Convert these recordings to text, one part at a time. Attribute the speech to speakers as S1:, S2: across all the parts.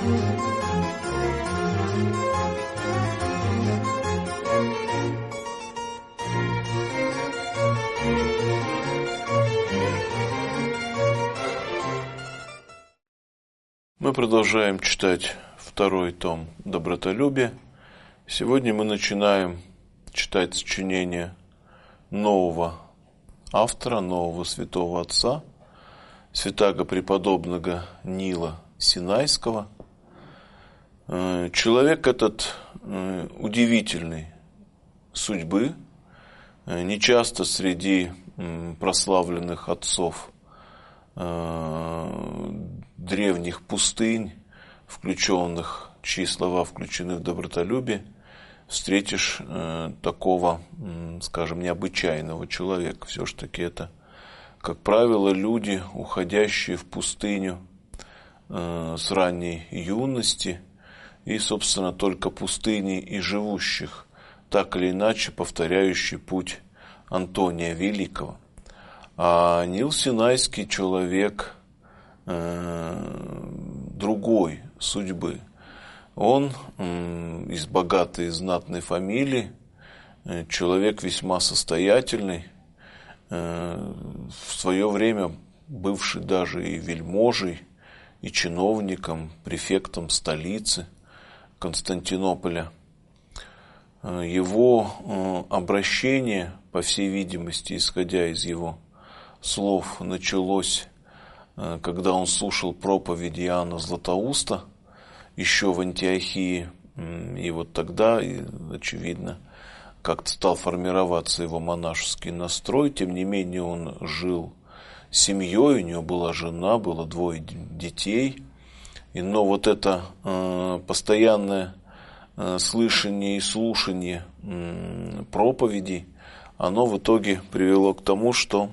S1: Мы продолжаем читать второй том «Добротолюбие». Сегодня мы начинаем читать сочинение нового автора, нового святого отца, святаго преподобного Нила Синайского. Человек этот удивительной судьбы, нечасто среди прославленных отцов древних пустынь, включенных, чьи слова включены в добротолюбие, встретишь такого, скажем, необычайного человека. Все-таки это, как правило, люди, уходящие в пустыню с ранней юности, и, собственно, только пустыней и живущих, так или иначе повторяющий путь Антония Великого. А Нил Синайский человек другой судьбы. Он из богатой и знатной фамилии, человек весьма состоятельный, в свое время бывший даже и вельможей, и чиновником, префектом столицы Константинополя. Его обращение, по всей видимости, исходя из его слов, началось, когда он слушал проповедь Иоанна Златоуста еще в Антиохии. И вот тогда, очевидно, как-то стал формироваться его монашеский настрой. Тем не менее, он жил семьей, у него была жена, было 2 детей. Но вот это постоянное слышание и слушание проповедей, оно в итоге привело к тому, что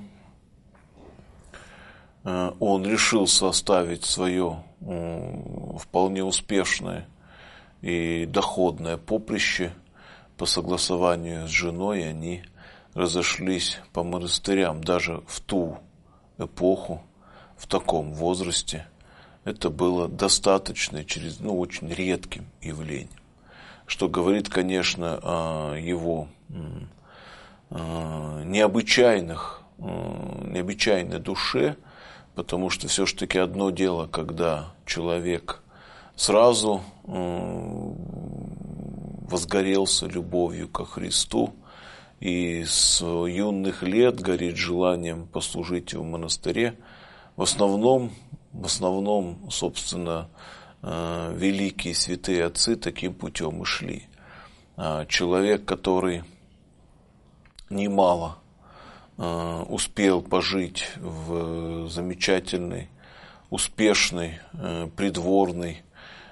S1: он решился оставить свое вполне успешное и доходное поприще. По согласованию с женой они разошлись по монастырям. Даже в ту эпоху, в таком возрасте, это было достаточно, очень редким явлением. Что говорит, конечно, о его необычайной душе, потому что все-таки одно дело, когда человек сразу возгорелся любовью ко Христу и с юных лет горит желанием послужить в монастыре. В основном, собственно, великие святые отцы таким путем и шли. Человек, который немало успел пожить в замечательной, успешной, придворной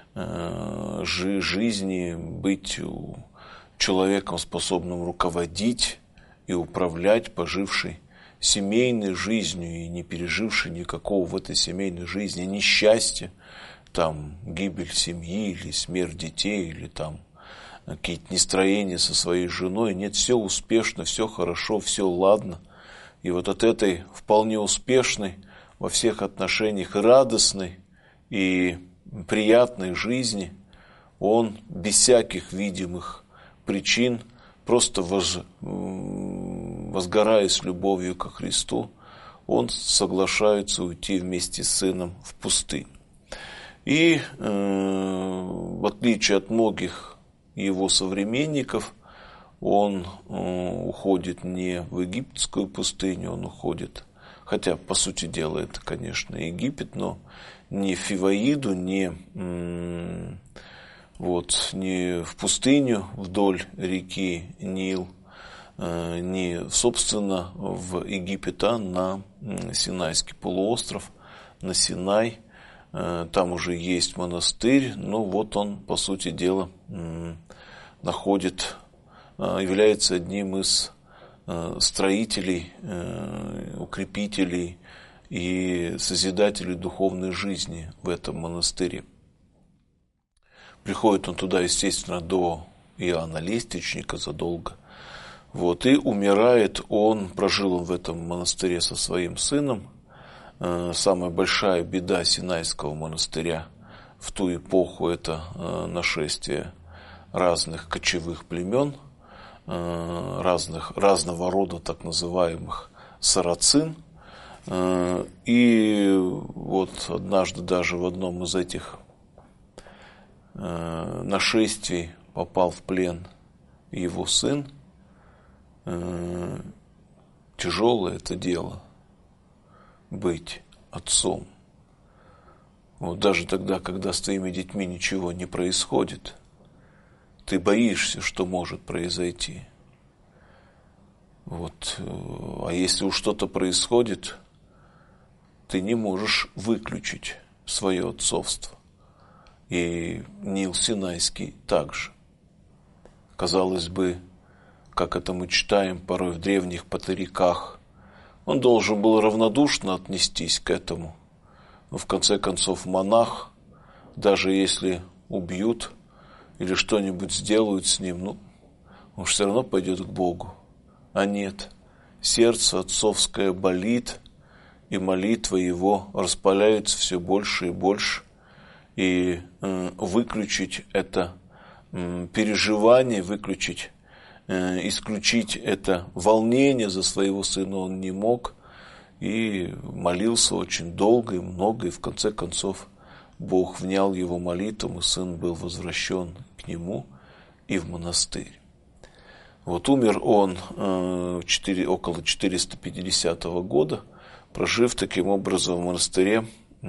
S1: жизни, быть человеком, способным руководить и управлять, поживший семейной жизнью и не переживший никакого в этой семейной жизни несчастья, гибель семьи или смерть детей, или какие-то нестроения со своей женой. Нет, все успешно, все хорошо, все ладно. И вот от этой вполне успешной, во всех отношениях радостной и приятной жизни он без всяких видимых причин, просто возгораясь любовью ко Христу, он соглашается уйти вместе с сыном в пустыню. И в отличие от многих его современников, он уходит не в египетскую пустыню, он уходит, хотя, по сути дела, это, конечно, Египет, но не в Фиваиду, не в пустыню вдоль реки Нил, не, собственно, в Египет, а на Синайский полуостров, на Синай. Там уже есть монастырь, но вот он, по сути дела, является одним из строителей, укрепителей и созидателей духовной жизни в этом монастыре. Приходит он туда, естественно, до Иоанна Лестничника задолго. И умирает он, прожил он в этом монастыре со своим сыном. Самая большая беда Синайского монастыря в ту эпоху это нашествие разных кочевых племен, разного рода так называемых сарацин. И вот однажды даже в одном из этих нашествий попал в плен его сын. Тяжелое это дело быть отцом. Вот даже тогда, когда с твоими детьми ничего не происходит, ты боишься, что может произойти. Вот. А если уж что-то происходит, ты не можешь выключить свое отцовство. И Нил Синайский также. Казалось бы, как это мы читаем порой в древних патариках, он должен был равнодушно отнестись к этому. Но в конце концов монах, даже если убьют или что-нибудь сделают с ним, он все равно пойдет к Богу. А нет, сердце отцовское болит, и молитва его распаляется все больше и больше. И выключить это переживание, исключить это волнение за своего сына он не мог. И молился очень долго и много, и в конце концов Бог внял его молитвам, и сын был возвращен к нему и в монастырь. Вот умер он около 450 года, прожив таким образом в монастыре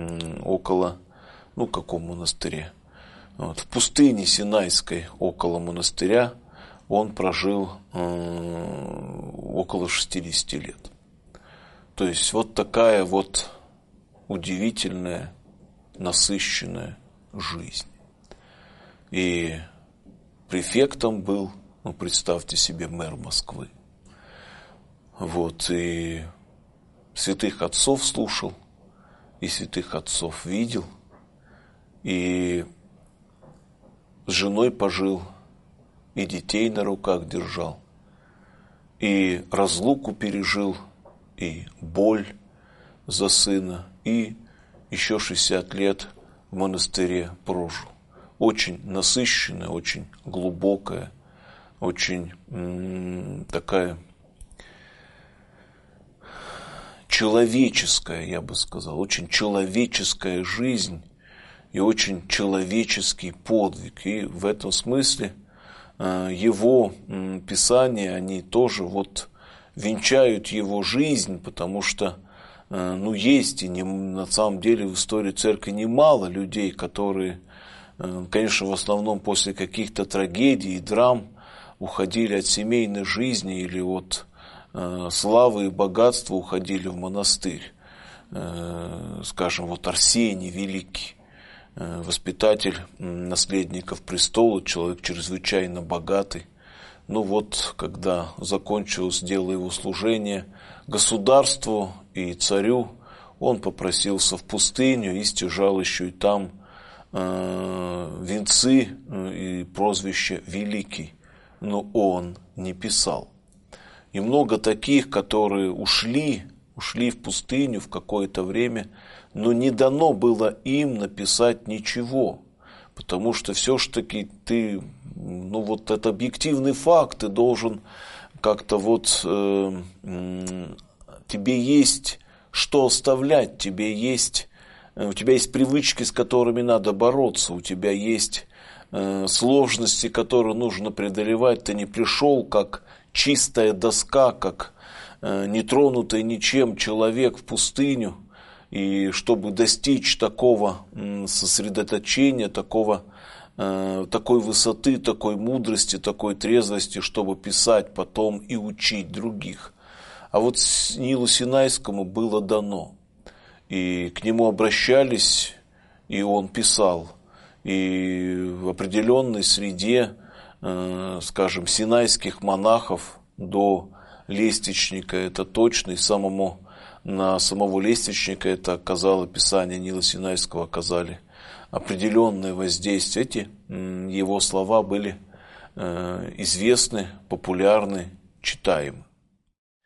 S1: каком монастыре? В пустыне Синайской около монастыря он прожил около 60 лет. То есть вот такая вот удивительная, насыщенная жизнь. И префектом был, представьте себе, мэр Москвы. Вот, и святых отцов слушал, и святых отцов видел, и с женой пожил, и детей на руках держал, и разлуку пережил, и боль за сына, и еще 60 лет в монастыре прожил. Очень насыщенная, очень глубокая, очень такая человеческая, я бы сказал, очень человеческая жизнь и очень человеческий подвиг. И в этом смысле его писания, они тоже венчают его жизнь, потому что есть и на самом деле в истории церкви немало людей, которые, конечно, в основном после каких-то трагедий и драм уходили от семейной жизни или от славы и богатства уходили в монастырь. Скажем, Арсений Великий, воспитатель наследников престола, человек чрезвычайно богатый. Когда закончилось дело его служения государству и царю, он попросился в пустыню и стяжал еще и там венцы и прозвище Великий. Но он не писал. И много таких, которые ушли в пустыню в какое-то время, но не дано было им написать ничего. Потому что все-таки ты, это объективный факт, ты должен как-то тебе есть что оставлять, у тебя есть привычки, с которыми надо бороться, у тебя есть сложности, которые нужно преодолевать. Ты не пришел как чистая доска, как нетронутый ничем человек в пустыню, и чтобы достичь такого сосредоточения, такой высоты, такой мудрости, такой трезвости, чтобы писать потом и учить других. А Нилу Синайскому было дано. И к нему обращались, и он писал. И в определенной среде, скажем, синайских монахов до лестничника это точно, и на самого лестничника это оказало, Писание Нила Синайского оказали определенное воздействие. Его слова были известны, популярны, читаемы.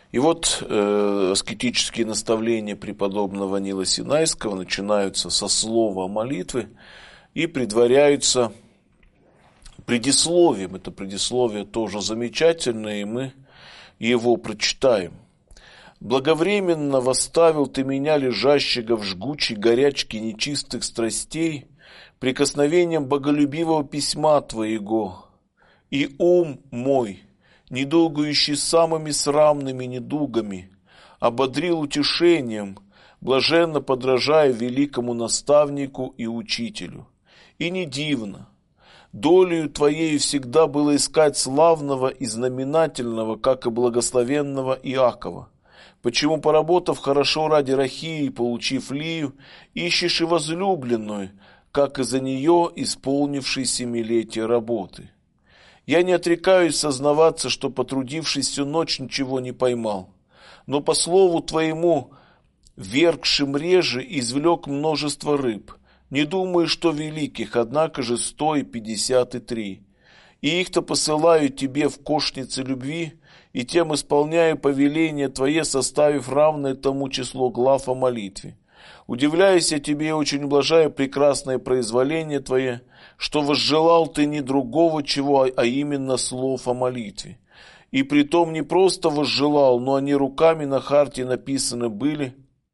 S1: И вот аскетические наставления преподобного Нила Синайского начинаются со слова молитвы и предваряются предисловием. Это предисловие тоже замечательное, и мы его прочитаем. «Благовременно восставил ты меня, лежащего в жгучей горячке нечистых страстей, прикосновением боголюбивого письма твоего, и ум мой, недугающий самыми срамными недугами, ободрил утешением, блаженно подражая великому наставнику и учителю. И не дивно, долею твоей всегда было искать славного и знаменательного, как и благословенного Иакова. Почему, поработав хорошо ради Рахии и получив Лию, ищешь и возлюбленную, как и за нее исполнивший семилетие работы? Я не отрекаюсь сознаваться, что, потрудившись всю ночь, ничего не поймал, но по слову твоему, вергшим реже, извлек множество рыб, не думаю, что великих, однако же 153. И их-то посылаю тебе в кошнице любви, и тем исполняю повеление твое, составив равное тому число глав о молитве. Удивляюсь я тебе, очень ублажаю прекрасное произволение твое, что возжелал ты не другого чего, а именно слов о молитве. И притом не просто возжелал, но они руками на харте написаны были,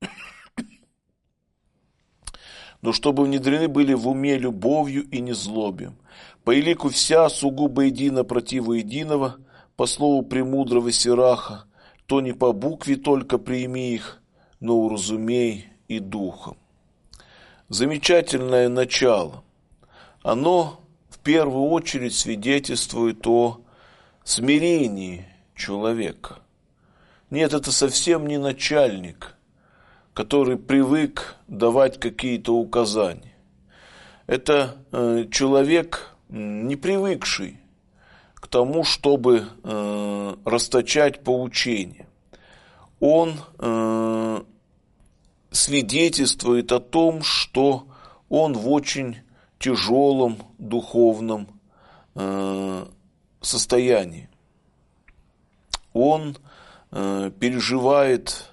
S1: но чтобы внедрены были в уме любовью и незлобием. По элику вся сугубо едино противу единого, по слову премудрого Сираха, то не по букве только прими их, но уразумей и духом. Замечательное начало. Оно в первую очередь свидетельствует о смирении человека. Нет, это совсем не начальник, который привык давать какие-то указания. Это человек, не привыкший к тому, чтобы расточать поучения. Он свидетельствует о том, что он в очень тяжелом духовном состоянии. Он переживает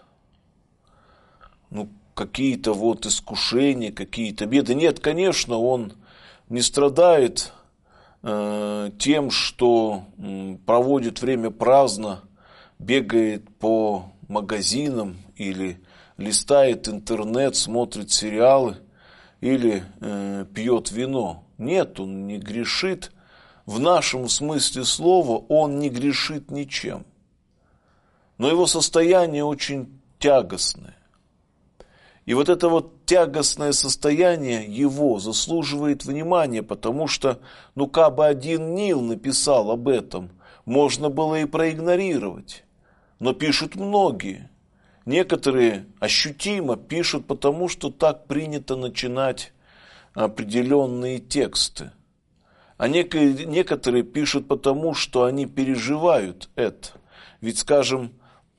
S1: какие-то искушения, какие-то беды. Нет, конечно, он не страдает тем, что проводит время праздно, бегает по магазинам или листает интернет, смотрит сериалы или пьет вино. Нет, он не грешит. В нашем смысле слова он не грешит ничем. Но его состояние очень тягостное. И вот это тягостное состояние его заслуживает внимания, потому что, как бы один Нил написал об этом, можно было и проигнорировать. Но пишут многие. Некоторые ощутимо пишут, потому что так принято начинать определенные тексты. А некоторые пишут потому, что они переживают это. Ведь, скажем,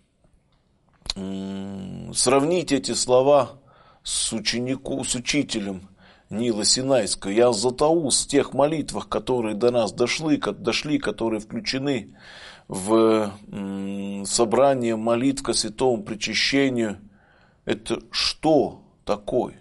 S1: сравнить эти слова с учителем Нила Синайского. Иоанн Златоуст в тех молитвах, которые до нас дошли, которые включены в собрание молитв ко святому причащению, это что такое?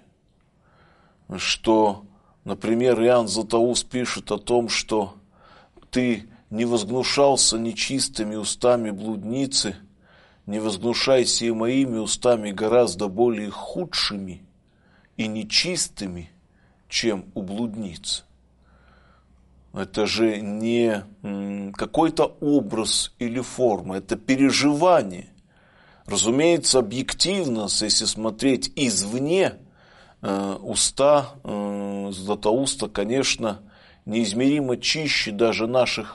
S1: Что, например, Иоанн Златоуст пишет о том, что ты не возгнушался нечистыми устами блудницы, не возгнушайся и моими устами гораздо более худшими и нечистыми, чем у блудниц. Это же не какой-то образ или форма, это переживание. Разумеется, объективно, если смотреть извне, уста Златоуста, конечно, неизмеримо чище даже наших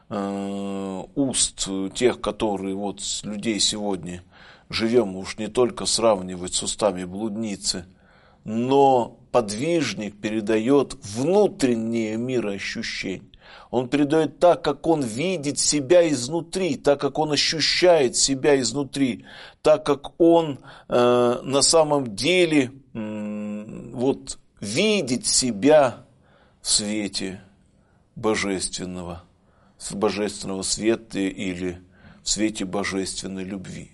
S1: уст, тех, которые людей сегодня живем, уж не только сравнивать с устами блудницы, но подвижник передает внутреннее мироощущение. Он передает так, как он видит себя изнутри, так, как он ощущает себя изнутри, так, как он на самом деле видит себя в свете божественного света или в в свете божественной любви.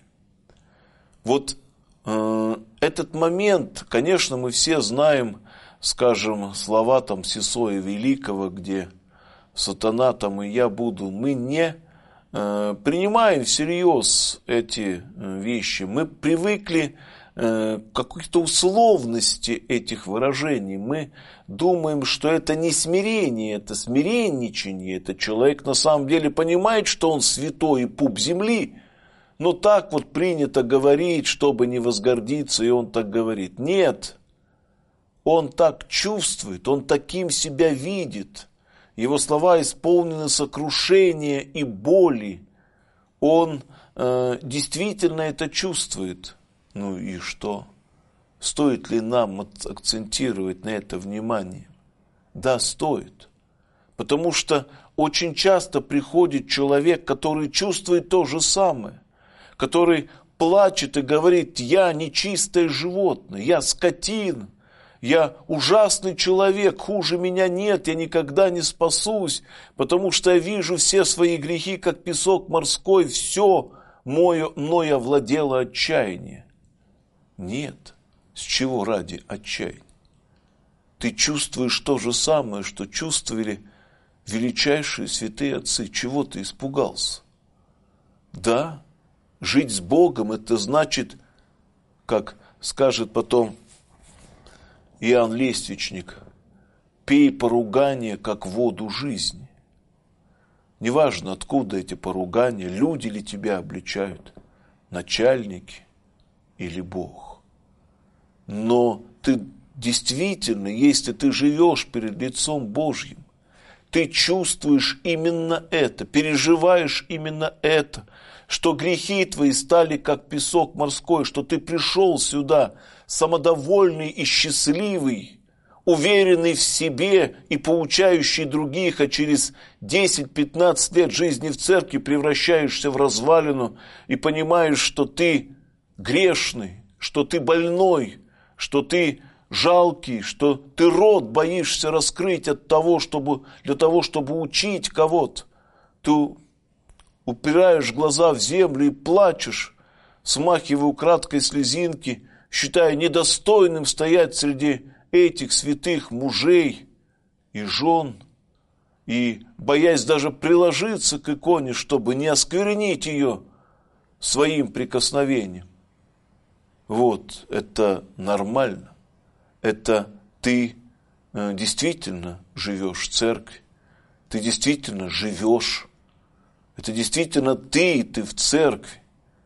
S1: Вот этот момент, конечно, мы все знаем, скажем, слова там Сесоя Великого, где сатана там и я буду, мы не принимаем всерьез эти вещи. Мы привыкли к какой-то условности этих выражений. Мы думаем, что это не смирение, это смиренничание. Это человек на самом деле понимает, что он святой и пуп земли, но так вот принято говорить, чтобы не возгордиться, и он так говорит. Нет, он так чувствует, он таким себя видит. Его слова исполнены сокрушения и боли. Он действительно это чувствует. Ну и что? Стоит ли нам акцентировать на это внимание? Да, стоит. Потому что очень часто приходит человек, который чувствует то же самое, который плачет и говорит: я нечистое животное, я скотина, я ужасный человек, хуже меня нет, я никогда не спасусь, потому что я вижу все свои грехи, как песок морской, все мною овладело отчаяние. Нет, с чего ради отчаяния? Ты чувствуешь то же самое, что чувствовали величайшие святые отцы. Чего ты испугался? Да, жить с Богом — это значит, как скажет потом Иоанн Лествичник, пей поругание, как воду жизни. Неважно, откуда эти поругания, люди ли тебя обличают, начальники или Бог. Но ты действительно, если ты живешь перед лицом Божьим, ты чувствуешь именно это, переживаешь именно это, что грехи твои стали как песок морской, что ты пришел сюда самодовольный и счастливый, уверенный в себе и поучающий других, а через 10-15 лет жизни в церкви превращаешься в развалину и понимаешь, что ты грешный, что ты больной, что ты жалкий, что ты рот боишься раскрыть для того, чтобы учить кого-то. Ты упираешь глаза в землю и плачешь, смахивая украдкой слезинки, считая недостойным стоять среди этих святых мужей и жен, и боясь даже приложиться к иконе, чтобы не осквернить ее своим прикосновением. Вот, это нормально. Это ты действительно живешь в церкви, ты действительно живешь, это действительно ты в церкви,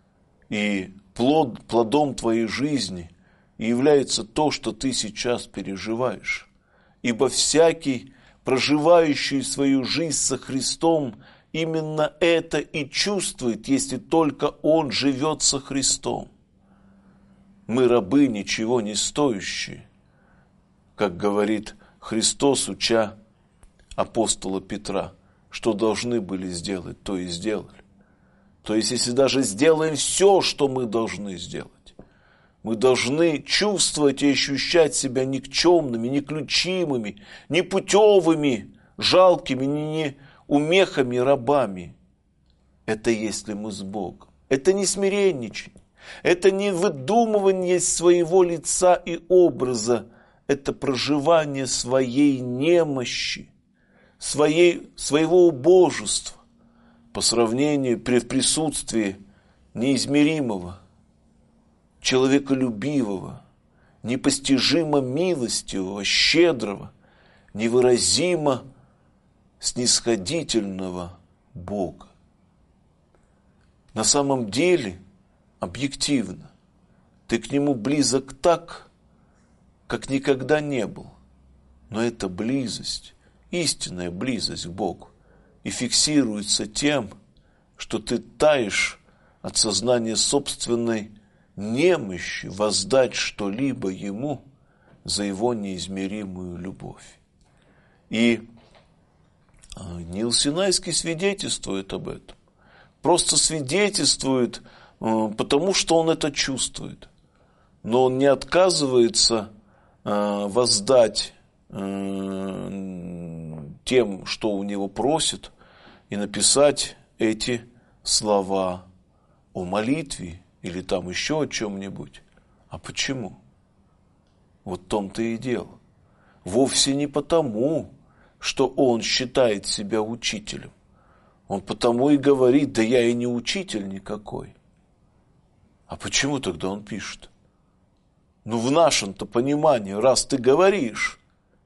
S1: и плодом твоей жизни является то, что ты сейчас переживаешь. Ибо всякий, проживающий свою жизнь со Христом, именно это и чувствует, если только он живет со Христом. Мы рабы ничего не стоящие, как говорит Христос, уча апостола Петра, что должны были сделать, то и сделали. То есть, если даже сделаем все, что мы должны сделать, мы должны чувствовать и ощущать себя никчемными, неключимыми, непутевыми, жалкими, неумехами, рабами. Это если мы с Богом. Это не смиренничание, это не выдумывание своего лица и образа, это проживание своей немощи, своего убожества по сравнению в присутствии неизмеримого, человеколюбивого, непостижимо милостивого, щедрого, невыразимо снисходительного Бога. На самом деле, объективно, ты к Нему близок так, как никогда не был. Но эта близость, истинная близость к Богу, и фиксируется тем, что ты таешь от сознания собственной немощи воздать что-либо Ему за Его неизмеримую любовь. И Нил Синайский свидетельствует об этом. Просто свидетельствует, потому что он это чувствует. Но он не отказывается воздать тем, что у него просят, и написать эти слова о молитве или там еще о чем-нибудь. А почему? Вот в том-то и дело. Вовсе не потому, что он считает себя учителем. Он потому и говорит: да я и не учитель никакой. А почему тогда он пишет? Ну, в нашем-то понимании, раз ты говоришь,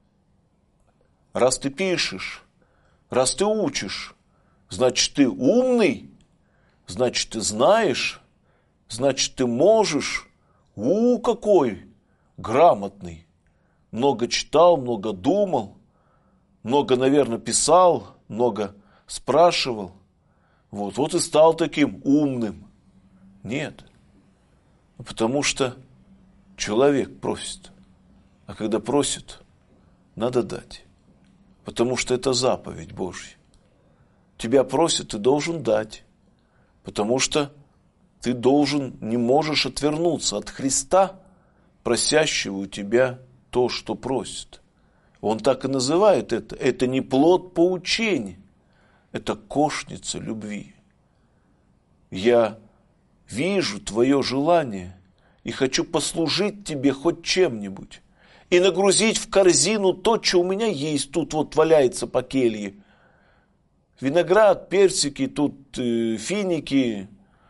S1: раз ты пишешь, раз ты учишь, значит, ты умный, значит, ты знаешь, значит, ты можешь. Какой грамотный. Много читал, много думал, много, наверное, писал, много спрашивал. Вот и стал таким умным. Нет. Потому что человек просит. А когда просит, надо дать. Потому что это заповедь Божья. Тебя просят, ты должен дать. Потому что ты не можешь отвернуться от Христа, просящего у тебя то, что просит. Он так и называет это. Это не плод поучения. Это кошница любви. Я вижу твое желание и хочу послужить тебе хоть чем-нибудь. И нагрузить в корзину то, что у меня есть. Тут вот валяется по келье. Виноград, персики, тут финики,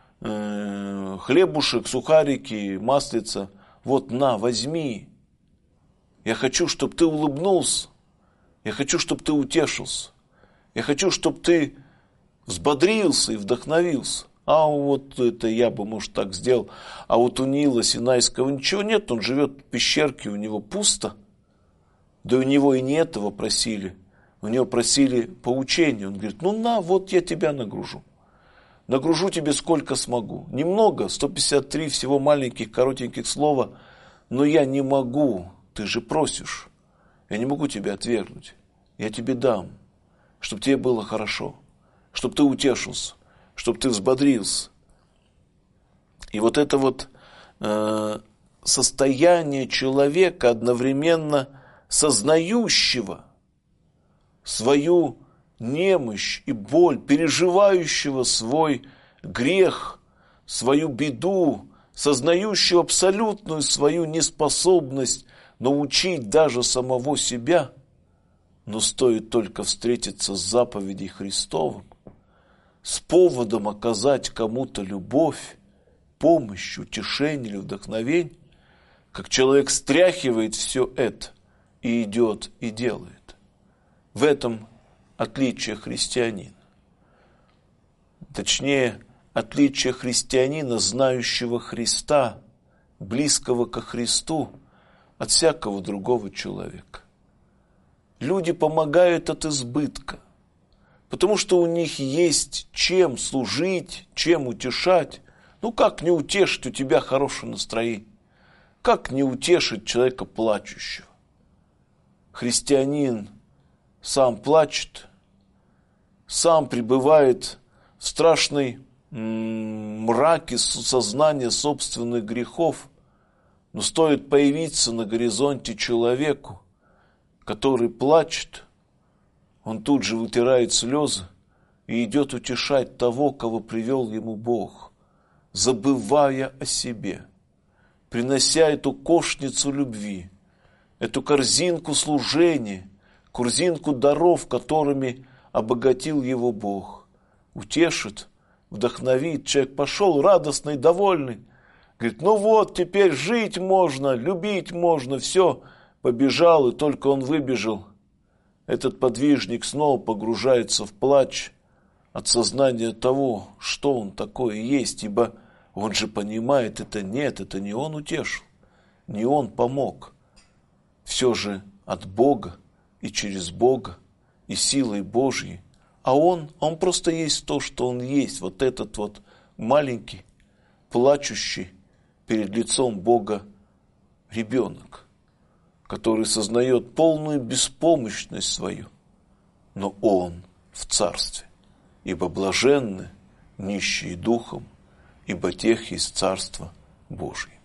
S1: хлебушек, сухарики, маслица. Вот на, возьми. Я хочу, чтобы ты улыбнулся. Я хочу, чтобы ты утешился. Я хочу, чтобы ты взбодрился и вдохновился. А вот это я бы, может, так сделал. А вот у Нила Синайского ничего нет. Он живет в пещерке, у него пусто. Да у него и не этого просили. У него просили поучения. Он говорит: ну на, вот я тебя нагружу. Нагружу тебе сколько смогу. Немного, 153 всего маленьких, коротеньких слова. Но я не могу, ты же просишь. Я не могу тебя отвергнуть. Я тебе дам, чтобы тебе было хорошо. Чтобы ты утешился, чтобы ты взбодрился. И вот это вот состояние человека, одновременно сознающего свою немощь и боль, переживающего свой грех, свою беду, сознающего абсолютную свою неспособность научить даже самого себя, но стоит только встретиться с заповедью Христовым, с поводом оказать кому-то любовь, помощь, утешение или вдохновение, как человек стряхивает все это и идет и делает. В этом отличие христианина. Точнее, отличие христианина, знающего Христа, близкого ко Христу, от всякого другого человека. Люди помогают от избытка, потому что у них есть чем служить, чем утешать. Ну как не утешить у тебя хорошее настроение? Как не утешить человека плачущего? Христианин сам плачет, сам пребывает в страшной мраке сознания собственных грехов, но стоит появиться на горизонте человеку, который плачет, он тут же вытирает слезы и идет утешать того, кого привел ему Бог, забывая о себе, принося эту кошницу любви, эту корзинку служения, корзинку даров, которыми обогатил его Бог. Утешит, вдохновит, человек пошел радостный, довольный. Говорит: ну вот, теперь жить можно, любить можно, все. Побежал, и только он выбежал. Этот подвижник снова погружается в плач от сознания того, что он такое есть, ибо он же понимает, это не он утешил, не он помог. Все же от Бога и через Бога и силой Божьей. А он просто есть то, что он есть. Вот этот вот маленький, плачущий перед лицом Бога ребенок, который сознает полную беспомощность свою. Но он в царстве, ибо блаженны нищие духом, ибо тех есть царство Божие.